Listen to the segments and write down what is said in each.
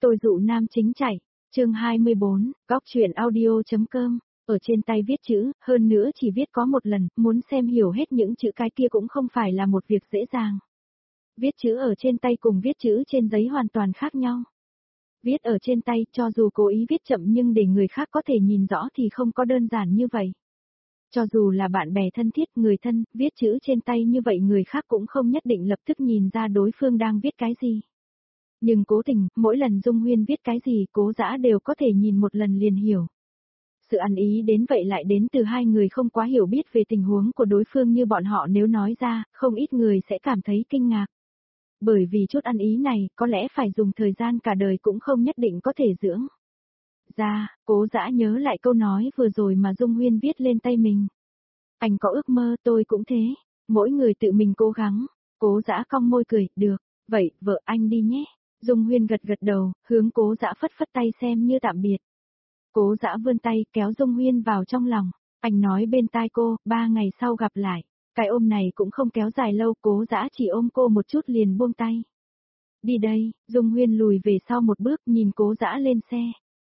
Tôi dụ nam chính chạy. Chương 24, góc truyện audio.com. Ở trên tay viết chữ, hơn nữa chỉ viết có một lần, muốn xem hiểu hết những chữ cái kia cũng không phải là một việc dễ dàng. Viết chữ ở trên tay cùng viết chữ trên giấy hoàn toàn khác nhau. Viết ở trên tay, cho dù cố ý viết chậm nhưng để người khác có thể nhìn rõ thì không có đơn giản như vậy. Cho dù là bạn bè thân thiết, người thân, viết chữ trên tay như vậy người khác cũng không nhất định lập tức nhìn ra đối phương đang viết cái gì. Nhưng cố tình, mỗi lần Dung Huyên viết cái gì Cố Dã đều có thể nhìn một lần liền hiểu. Sự ăn ý đến vậy lại đến từ hai người không quá hiểu biết về tình huống của đối phương như bọn họ, nếu nói ra, không ít người sẽ cảm thấy kinh ngạc. Bởi vì chút ăn ý này, có lẽ phải dùng thời gian cả đời cũng không nhất định có thể dưỡng ra. Cố Dã nhớ lại câu nói vừa rồi mà Dung Huyên viết lên tay mình. Anh có ước mơ, tôi cũng thế. Mỗi người tự mình cố gắng. Cố Dã cong môi cười, được, vậy, vợ anh đi nhé. Dung Huyên gật gật đầu, hướng Cố Dã phất phất tay xem như tạm biệt. Cố Dã vươn tay kéo Dung Huyên vào trong lòng. Anh nói bên tai cô, 3 ngày sau gặp lại. Cái ôm này cũng không kéo dài lâu, Cố Dã chỉ ôm cô một chút liền buông tay. Đi đây, Dung Huyên lùi về sau một bước nhìn Cố Dã lên xe.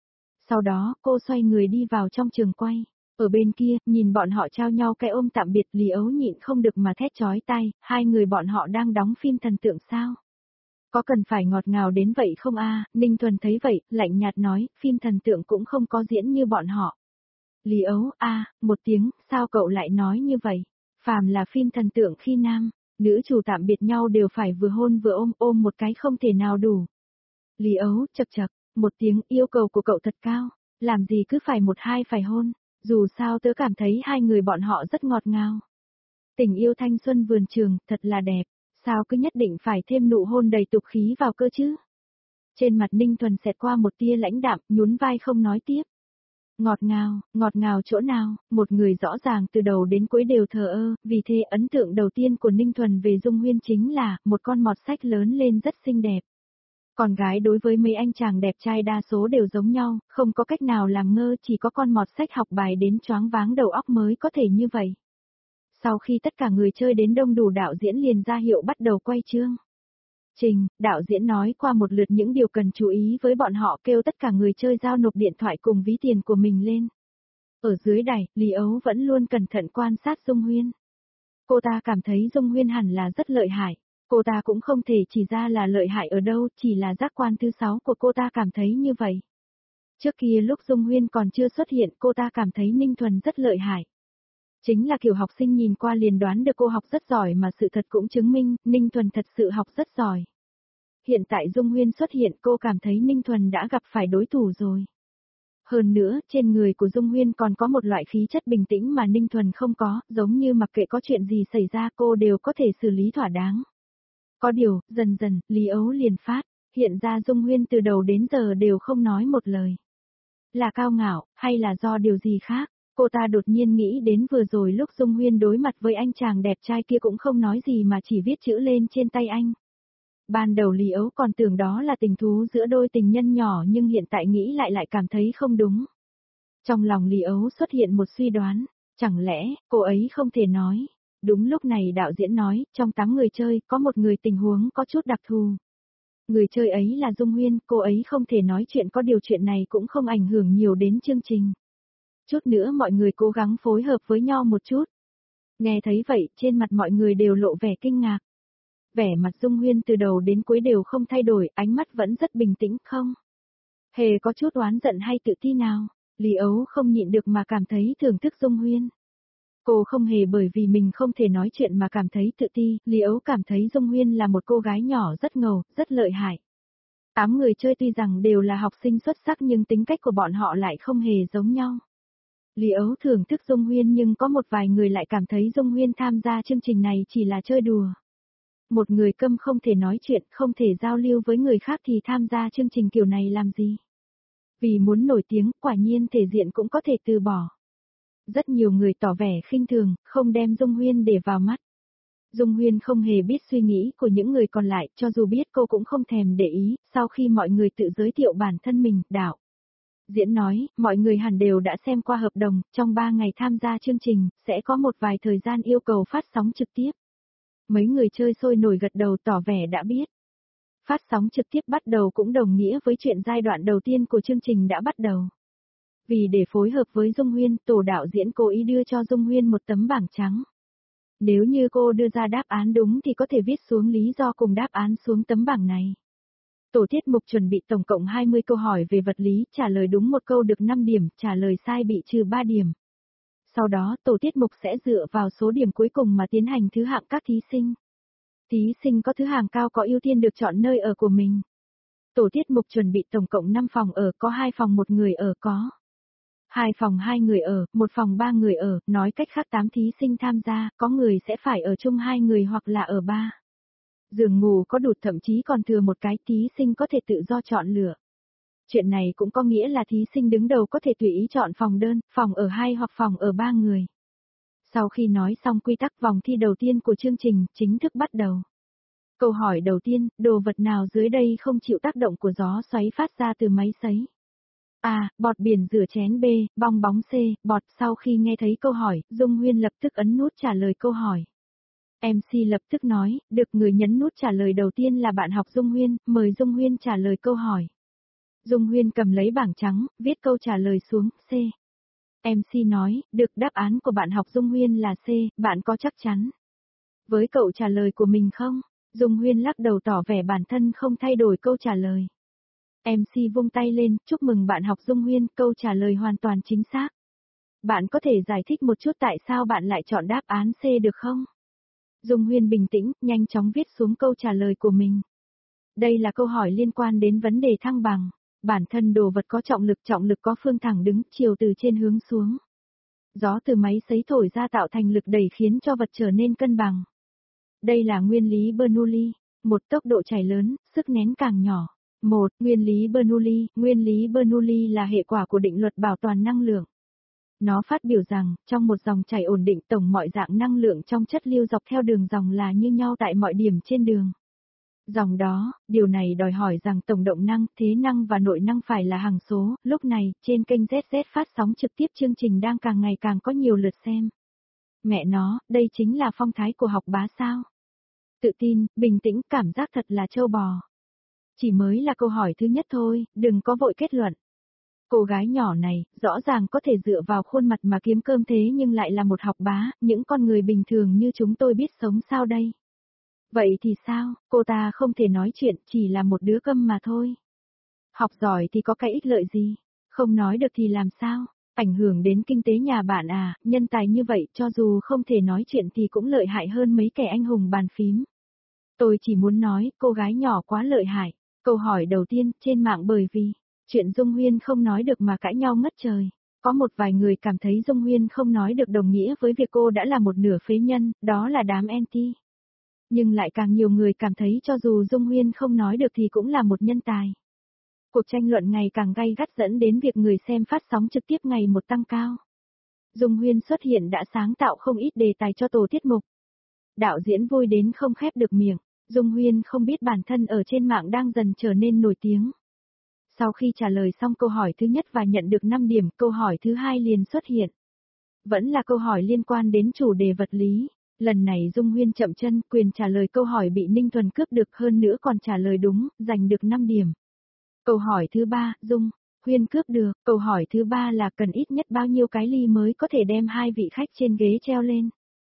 Sau đó, cô xoay người đi vào trong trường quay. Ở bên kia, nhìn bọn họ trao nhau cái ôm tạm biệt, Lý Ấu nhịn không được mà thét chói tai, hai người bọn họ đang đóng phim thần tượng sao? Có cần phải ngọt ngào đến vậy không a? Ninh Thuần thấy vậy, lạnh nhạt nói, phim thần tượng cũng không có diễn như bọn họ. Lý Ấu, một tiếng, sao cậu lại nói như vậy? Phàm là phim thần tượng khi nam, nữ chủ tạm biệt nhau đều phải vừa hôn vừa ôm một cái không thể nào đủ. Lý Ấu, chậc chậc, một tiếng, yêu cầu của cậu thật cao, làm gì cứ phải một hai phải hôn, dù sao tớ cảm thấy hai người bọn họ rất ngọt ngào. Tình yêu thanh xuân vườn trường, thật là đẹp, sao cứ nhất định phải thêm nụ hôn đầy tục khí vào cơ chứ? Trên mặt Ninh Thuần xẹt qua một tia lãnh đạm, nhún vai không nói tiếp. Ngọt ngào chỗ nào, một người rõ ràng từ đầu đến cuối đều thờ ơ, vì thế ấn tượng đầu tiên của Ninh Thuần về Dung Huyên chính là, một con mọt sách lớn lên rất xinh đẹp. Con gái đối với mấy anh chàng đẹp trai đa số đều giống nhau, không có cách nào làm ngơ, chỉ có con mọt sách học bài đến choáng váng đầu óc mới có thể như vậy. Sau khi tất cả người chơi đến đông đủ, đạo diễn liền ra hiệu bắt đầu quay chương trình, đạo diễn nói qua một lượt những điều cần chú ý với bọn họ, kêu tất cả người chơi giao nộp điện thoại cùng ví tiền của mình lên. Ở dưới đài, Lý Ấu vẫn luôn cẩn thận quan sát Dung Huyên. Cô ta cảm thấy Dung Huyên hẳn là rất lợi hại. Cô ta cũng không thể chỉ ra là lợi hại ở đâu, chỉ là giác quan thứ 6 của cô ta cảm thấy như vậy. Trước kia lúc Dung Huyên còn chưa xuất hiện, cô ta cảm thấy Ninh Thuần rất lợi hại. Chính là kiểu học sinh nhìn qua liền đoán được cô học rất giỏi, mà sự thật cũng chứng minh, Ninh Thuần thật sự học rất giỏi. Hiện tại Dung Huyên xuất hiện, cô cảm thấy Ninh Thuần đã gặp phải đối thủ rồi. Hơn nữa, trên người của Dung Huyên còn có một loại khí chất bình tĩnh mà Ninh Thuần không có, giống như mặc kệ có chuyện gì xảy ra cô đều có thể xử lý thỏa đáng. Có điều, dần dần, Lý Ấu liền phát, hiện ra Dung Huyên từ đầu đến giờ đều không nói một lời. Là cao ngạo, hay là do điều gì khác? Cô ta đột nhiên nghĩ đến vừa rồi lúc Dung Huyên đối mặt với anh chàng đẹp trai kia cũng không nói gì mà chỉ viết chữ lên trên tay anh. Ban đầu Lý Ấu còn tưởng đó là tình thú giữa đôi tình nhân nhỏ, nhưng hiện tại nghĩ lại cảm thấy không đúng. Trong lòng Lý Ấu xuất hiện một suy đoán, chẳng lẽ cô ấy không thể nói. Đúng lúc này đạo diễn nói, trong 8 người chơi, có một người tình huống có chút đặc thù. Người chơi ấy là Dung Huyên, cô ấy không thể nói chuyện, có điều chuyện này cũng không ảnh hưởng nhiều đến chương trình. Chút nữa mọi người cố gắng phối hợp với nhau một chút. Nghe thấy vậy, trên mặt mọi người đều lộ vẻ kinh ngạc. Vẻ mặt Dung Huyên từ đầu đến cuối đều không thay đổi, ánh mắt vẫn rất bình tĩnh, không hề có chút oán giận hay tự ti nào. Lý Ấu không nhịn được mà cảm thấy thưởng thức Dung Huyên. Cô không hề bởi vì mình không thể nói chuyện mà cảm thấy tự ti, Lý Ấu cảm thấy Dung Huyên là một cô gái nhỏ rất ngầu, rất lợi hại. 8 người chơi tuy rằng đều là học sinh xuất sắc nhưng tính cách của bọn họ lại không hề giống nhau. Lý Ấu thưởng thức Dung Huyên nhưng có một vài người lại cảm thấy Dung Huyên tham gia chương trình này chỉ là chơi đùa. Một người câm không thể nói chuyện, không thể giao lưu với người khác thì tham gia chương trình kiểu này làm gì? Vì muốn nổi tiếng, quả nhiên thể diện cũng có thể từ bỏ. Rất nhiều người tỏ vẻ khinh thường, không đem Dung Huyên để vào mắt. Dung Huyên không hề biết suy nghĩ của những người còn lại, cho dù biết cô cũng không thèm để ý. Sau khi mọi người tự giới thiệu bản thân mình, đạo diễn nói, mọi người hẳn đều đã xem qua hợp đồng, trong 3 ngày tham gia chương trình, sẽ có một vài thời gian yêu cầu phát sóng trực tiếp. Mấy người chơi sôi nổi gật đầu tỏ vẻ đã biết. Phát sóng trực tiếp bắt đầu cũng đồng nghĩa với chuyện giai đoạn đầu tiên của chương trình đã bắt đầu. Vì để phối hợp với Dung Huyên, tổ đạo diễn cố ý đưa cho Dung Huyên một tấm bảng trắng. Nếu như cô đưa ra đáp án đúng thì có thể viết xuống lý do cùng đáp án xuống tấm bảng này. Tổ tiết mục chuẩn bị tổng cộng 20 câu hỏi về vật lý, trả lời đúng một câu được 5 điểm, trả lời sai bị trừ 3 điểm. Sau đó, tổ tiết mục sẽ dựa vào số điểm cuối cùng mà tiến hành thứ hạng các thí sinh. Thí sinh có thứ hạng cao có ưu tiên được chọn nơi ở của mình. Tổ tiết mục chuẩn bị tổng cộng 5 phòng ở, có 2 phòng 1 người ở, có 2 phòng 2 người ở, 1 phòng 3 người ở, nói cách khác 8 thí sinh tham gia, có người sẽ phải ở chung 2 người hoặc là ở 3. Giường ngủ có đủ, thậm chí còn thừa một cái, thí sinh có thể tự do chọn lựa. Chuyện này cũng có nghĩa là thí sinh đứng đầu có thể tùy ý chọn phòng đơn, phòng ở 2 hoặc phòng ở 3 người. Sau khi nói xong quy tắc, vòng thi đầu tiên của chương trình chính thức bắt đầu. Câu hỏi đầu tiên, đồ vật nào dưới đây không chịu tác động của gió xoáy phát ra từ máy sấy? A. Bọt biển rửa chén. B. Bong bóng. C. Bọt. Sau khi nghe thấy câu hỏi, Dung Huyên lập tức ấn nút trả lời câu hỏi. MC lập tức nói, được, người nhấn nút trả lời đầu tiên là bạn học Dung Huyên, mời Dung Huyên trả lời câu hỏi. Dung Huyên cầm lấy bảng trắng, viết câu trả lời xuống, C. MC nói, được, đáp án của bạn học Dung Huyên là C, bạn có chắc chắn với cậu trả lời của mình không? Dung Huyên lắc đầu tỏ vẻ bản thân không thay đổi câu trả lời. MC vung tay lên, chúc mừng bạn học Dung Huyên, câu trả lời hoàn toàn chính xác. Bạn có thể giải thích một chút tại sao bạn lại chọn đáp án C được không? Dung Huyên bình tĩnh, nhanh chóng viết xuống câu trả lời của mình. Đây là câu hỏi liên quan đến vấn đề thăng bằng. Bản thân đồ vật có trọng lực có phương thẳng đứng, chiều từ trên hướng xuống. Gió từ máy sấy thổi ra tạo thành lực đẩy khiến cho vật trở nên cân bằng. Đây là nguyên lý Bernoulli. Một, tốc độ chảy lớn, sức nén càng nhỏ. Một, nguyên lý Bernoulli. Nguyên lý Bernoulli là hệ quả của định luật bảo toàn năng lượng. Nó phát biểu rằng, trong một dòng chảy ổn định, tổng mọi dạng năng lượng trong chất lưu dọc theo đường dòng là như nhau tại mọi điểm trên đường dòng đó. Điều này đòi hỏi rằng tổng động năng, thế năng và nội năng phải là hằng số. Lúc này, trên kênh ZZ phát sóng trực tiếp chương trình đang càng ngày càng có nhiều lượt xem. Mẹ nó, đây chính là phong thái của học bá sao? Tự tin, bình tĩnh, cảm giác thật là trâu bò. Chỉ mới là câu hỏi thứ nhất thôi, đừng có vội kết luận. Cô gái nhỏ này, rõ ràng có thể dựa vào khuôn mặt mà kiếm cơm thế nhưng lại là một học bá, những con người bình thường như chúng tôi biết sống sao đây? Vậy thì sao, cô ta không thể nói chuyện, chỉ là một đứa câm mà thôi. Học giỏi thì có cái ích lợi gì? Không nói được thì làm sao? Ảnh hưởng đến kinh tế nhà bạn à, nhân tài như vậy cho dù không thể nói chuyện thì cũng lợi hại hơn mấy kẻ anh hùng bàn phím. Tôi chỉ muốn nói, cô gái nhỏ quá lợi hại. Câu hỏi đầu tiên, trên mạng bởi vì chuyện Dung Huyên không nói được mà cãi nhau ngất trời. Có một vài người cảm thấy Dung Huyên không nói được đồng nghĩa với việc cô đã là một nửa phế nhân, đó là đám anti. Nhưng lại càng nhiều người cảm thấy cho dù Dung Huyên không nói được thì cũng là một nhân tài. Cuộc tranh luận ngày càng gay gắt dẫn đến việc người xem phát sóng trực tiếp ngày một tăng cao. Dung Huyên xuất hiện đã sáng tạo không ít đề tài cho tổ tiết mục. Đạo diễn vui đến không khép được miệng, Dung Huyên không biết bản thân ở trên mạng đang dần trở nên nổi tiếng. Sau khi trả lời xong câu hỏi thứ nhất và nhận được 5 điểm, câu hỏi thứ hai liền xuất hiện. Vẫn là câu hỏi liên quan đến chủ đề vật lý. Lần này Dung Huyên chậm chân, quyền trả lời câu hỏi bị Ninh Thuần cướp được, hơn nữa còn trả lời đúng, giành được 5 điểm. Câu hỏi thứ ba, Dung Huyên cướp được. Câu hỏi thứ ba là cần ít nhất bao nhiêu cái ly mới có thể đem hai vị khách trên ghế treo lên?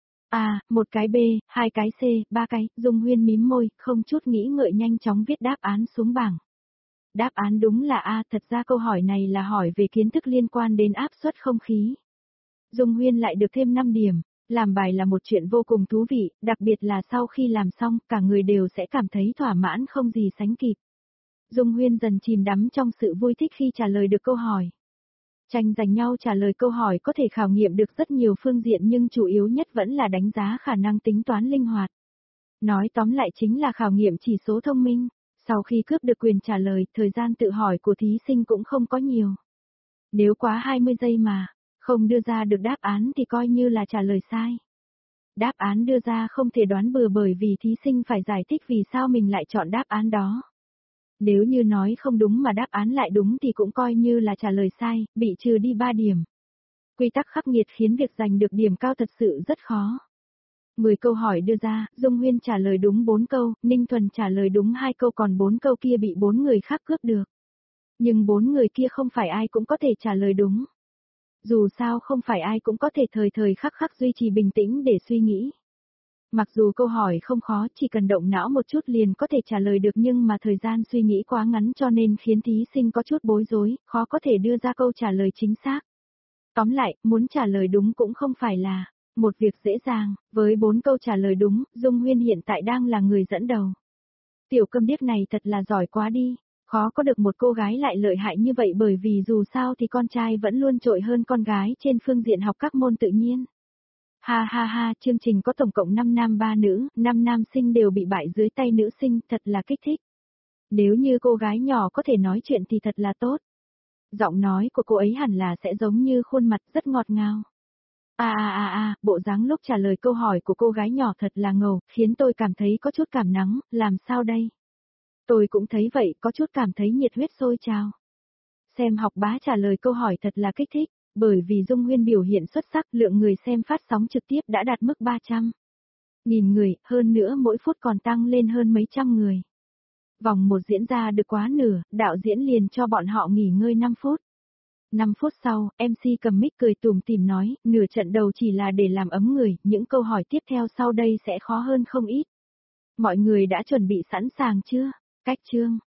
A, một cái. B, hai cái. C, ba cái. Dung Huyên mím môi, không chút nghĩ ngợi nhanh chóng viết đáp án xuống bảng. Đáp án đúng là A, thật ra câu hỏi này là hỏi về kiến thức liên quan đến áp suất không khí. Dung Huyên lại được thêm 5 điểm. Làm bài là một chuyện vô cùng thú vị, đặc biệt là sau khi làm xong, cả người đều sẽ cảm thấy thỏa mãn không gì sánh kịp. Dung Huyên dần chìm đắm trong sự vui thích khi trả lời được câu hỏi. Tranh giành nhau trả lời câu hỏi có thể khảo nghiệm được rất nhiều phương diện nhưng chủ yếu nhất vẫn là đánh giá khả năng tính toán linh hoạt. Nói tóm lại chính là khảo nghiệm chỉ số thông minh. Sau khi cướp được quyền trả lời, thời gian tự hỏi của thí sinh cũng không có nhiều. Nếu quá 20 giây mà không đưa ra được đáp án thì coi như là trả lời sai. Đáp án đưa ra không thể đoán bừa bởi vì thí sinh phải giải thích vì sao mình lại chọn đáp án đó. Nếu như nói không đúng mà đáp án lại đúng thì cũng coi như là trả lời sai, bị trừ đi 3 điểm. Quy tắc khắc nghiệt khiến việc giành được điểm cao thật sự rất khó. 10 câu hỏi đưa ra, Dung Huyên trả lời đúng 4 câu, Ninh Thuần trả lời đúng 2 câu, còn 4 câu kia bị 4 người khác cướp được. Nhưng 4 người kia không phải ai cũng có thể trả lời đúng. Dù sao không phải ai cũng có thể thời thời khắc khắc duy trì bình tĩnh để suy nghĩ. Mặc dù câu hỏi không khó, chỉ cần động não một chút liền có thể trả lời được, nhưng mà thời gian suy nghĩ quá ngắn cho nên khiến thí sinh có chút bối rối, khó có thể đưa ra câu trả lời chính xác. Tóm lại, muốn trả lời đúng cũng không phải là một việc dễ dàng, với 4 câu trả lời đúng, Dung Huyên hiện tại đang là người dẫn đầu. Tiểu câm điếc này thật là giỏi quá đi, khó có được một cô gái lại lợi hại như vậy, bởi vì dù sao thì con trai vẫn luôn trội hơn con gái trên phương diện học các môn tự nhiên. Ha ha ha, chương trình có tổng cộng 5 nam 3 nữ, 5 nam sinh đều bị bại dưới tay nữ sinh, thật là kích thích. Nếu như cô gái nhỏ có thể nói chuyện thì thật là tốt. Giọng nói của cô ấy hẳn là sẽ giống như khuôn mặt rất ngọt ngào. Bộ dáng lúc trả lời câu hỏi của cô gái nhỏ thật là ngầu, khiến tôi cảm thấy có chút cảm nắng, làm sao đây? Tôi cũng thấy vậy, có chút cảm thấy nhiệt huyết sôi trào. Xem học bá trả lời câu hỏi thật là kích thích, bởi vì Dung Huyên biểu hiện xuất sắc, lượng người xem phát sóng trực tiếp đã đạt mức 300.000 người, hơn nữa mỗi phút còn tăng lên hơn mấy trăm người. Vòng 1 diễn ra được quá nửa, đạo diễn liền cho bọn họ nghỉ ngơi 5 phút. 5 phút sau, MC cầm mic cười tủm tỉm nói, nửa trận đầu chỉ là để làm ấm người, những câu hỏi tiếp theo sau đây sẽ khó hơn không ít. Mọi người đã chuẩn bị sẵn sàng chưa? Cách chương